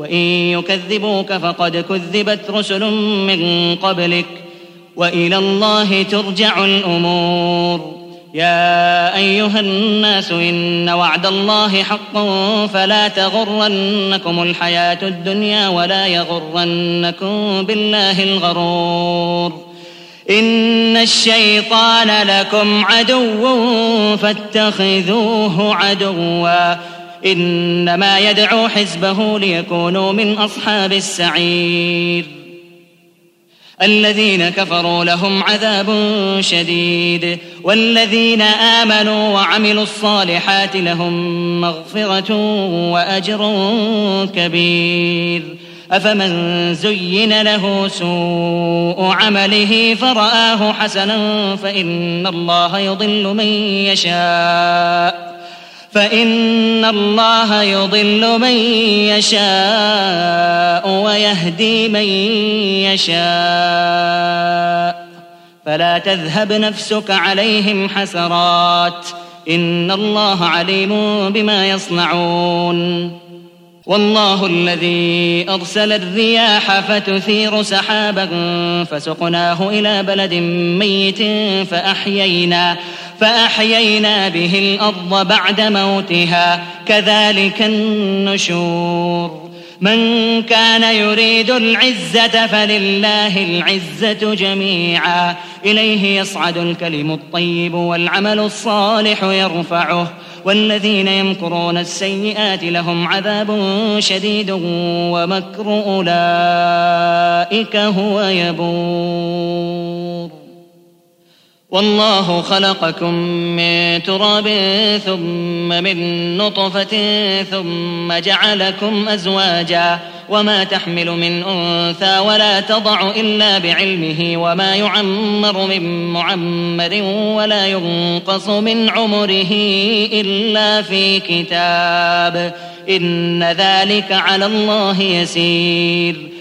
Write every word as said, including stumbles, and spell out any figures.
وإن يكذبوك فقد كذبت رسل من قبلك وإلى الله ترجع الأمور. يا أيها الناس إن وعد الله حق فلا تغرنكم الحياة الدنيا ولا يغرنكم بالله الغرور. إن الشيطان لكم عدو فاتخذوه عدوا إنما يدعو حزبه ليكونوا من أصحاب السعير. الذين كفروا لهم عذاب شديد والذين آمنوا وعملوا الصالحات لهم مغفرة وأجر كبير. أفمن زين له سوء عمله فرآه حسنا فإن الله يضل من يشاء فإن الله يضل من يشاء ويهدي من يشاء فلا تذهب نفسك عليهم حسرات إن الله عليم بما يصنعون. والله الذي أرسل الرياح فتثير سحابا فسقناه إلى بلد ميت فأحيينا فأحيينا به الأرض بعد موتها كذلك النشور. من كان يريد العزة فلله العزة جميعا إليه يصعد الكلم الطيب والعمل الصالح يرفعه والذين يمكرون السيئات لهم عذاب شديد ومكر أولئك هو يبور. والله خلقكم من تراب ثم من نطفة ثم جعلكم أزواجا وما تحمل من أنثى ولا تضع إلا بعلمه وما يعمر من معمر ولا ينقص من عمره إلا في كتاب إن ذلك على الله يسير.